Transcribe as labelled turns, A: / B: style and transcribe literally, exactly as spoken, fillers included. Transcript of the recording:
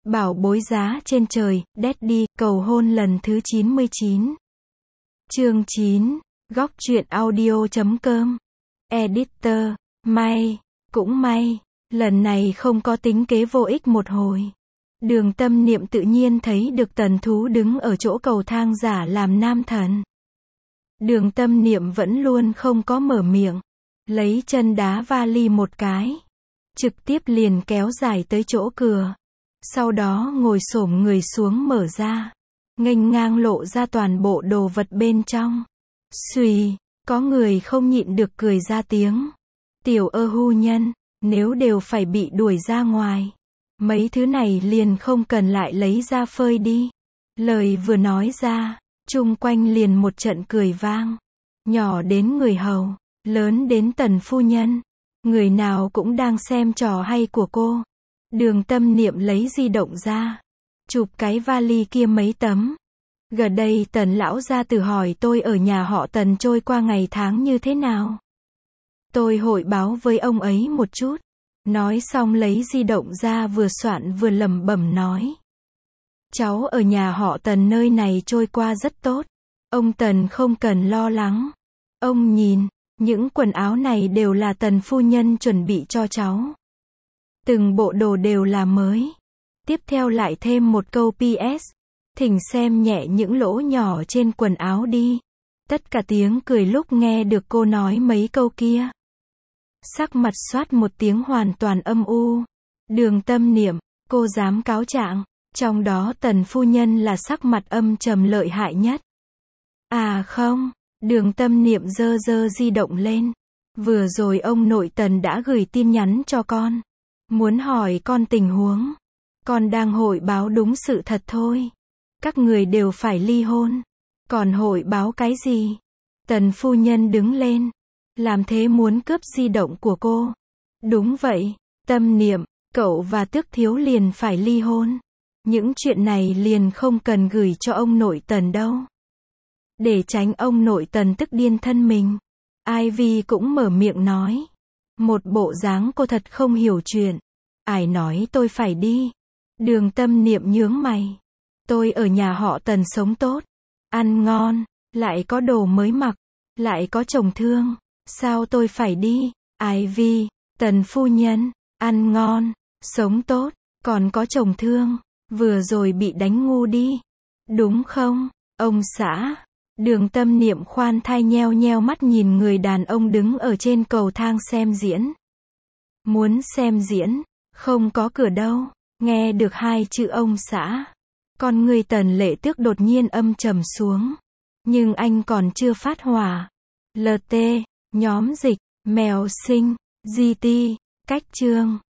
A: Bảo bối giá trên trời, Daddy, cầu hôn lần thứ chín mươi chín. Chương chín, góc truyện audio chấm com. Editor, may, cũng may, lần này không có tính kế vô ích một hồi. Đường Tâm Niệm tự nhiên thấy được Tần Thú đứng ở chỗ cầu thang giả làm nam thần. Đường Tâm Niệm vẫn luôn không có mở miệng, lấy chân đá vali một cái, trực tiếp liền kéo dài tới chỗ cửa. Sau đó ngồi xổm người xuống mở ra, nghênh ngang lộ ra toàn bộ đồ vật bên trong. Xùy, có người không nhịn được cười ra tiếng. Tiểu ơ hu nhân, nếu đều phải bị đuổi ra ngoài, mấy thứ này liền không cần lại lấy ra phơi đi. Lời vừa nói ra, chung quanh liền một trận cười vang. Nhỏ đến người hầu, lớn đến Tần phu nhân, người nào cũng đang xem trò hay của cô. Đường Tâm Niệm lấy di động ra, chụp cái vali kia mấy tấm. Gần đây Tần lão gia tử hỏi tôi ở nhà họ Tần trôi qua ngày tháng như thế nào. Tôi hội báo với ông ấy một chút. Nói xong lấy di động ra vừa soạn vừa lẩm bẩm nói. Cháu ở nhà họ Tần nơi này trôi qua rất tốt. Ông Tần không cần lo lắng. Ông nhìn, những quần áo này đều là Tần phu nhân chuẩn bị cho cháu. Từng bộ đồ đều là mới. Tiếp theo lại thêm một câu pê ét. Thỉnh xem nhẹ những lỗ nhỏ trên quần áo đi. Tất cả tiếng cười lúc nghe được cô nói mấy câu kia. Sắc mặt xoát một tiếng hoàn toàn âm u. Đường Tâm Niệm, cô dám cáo trạng. Trong đó Tần phu nhân là sắc mặt âm trầm lợi hại nhất. À không, Đường Tâm Niệm giơ giơ di động lên. Vừa rồi ông nội Tần đã gửi tin nhắn cho con. Muốn hỏi con tình huống. Con đang hội báo đúng sự thật thôi. Các người đều phải ly hôn. Còn hội báo cái gì? Tần phu nhân đứng lên. Làm thế muốn cướp di động của cô. Đúng vậy, Tâm Niệm, cậu và Tước Thiếu liền phải ly hôn. Những chuyện này liền không cần gửi cho ông nội Tần đâu. Để tránh ông nội Tần tức điên thân mình. Ivy cũng mở miệng nói. Một bộ dáng cô thật không hiểu chuyện. Ai nói tôi phải đi? Đường Tâm Niệm nhướng mày. Tôi ở nhà họ Tần sống tốt, ăn ngon, lại có đồ mới mặc, lại có chồng thương. Sao tôi phải đi? Ivy, Tần phu nhân, ăn ngon, sống tốt, còn có chồng thương. Vừa rồi bị đánh ngu đi. Đúng không, ông xã? Đường Tâm Niệm khoan thai nheo nheo mắt nhìn người đàn ông đứng ở trên cầu thang xem diễn. Muốn xem diễn, không có cửa đâu. Nghe được hai chữ ông xã. Con người Tần Lệ Tước đột nhiên âm trầm xuống. Nhưng anh còn chưa phát hỏa. lờ tê, nhóm dịch, mèo sinh, giê tê, cách chương.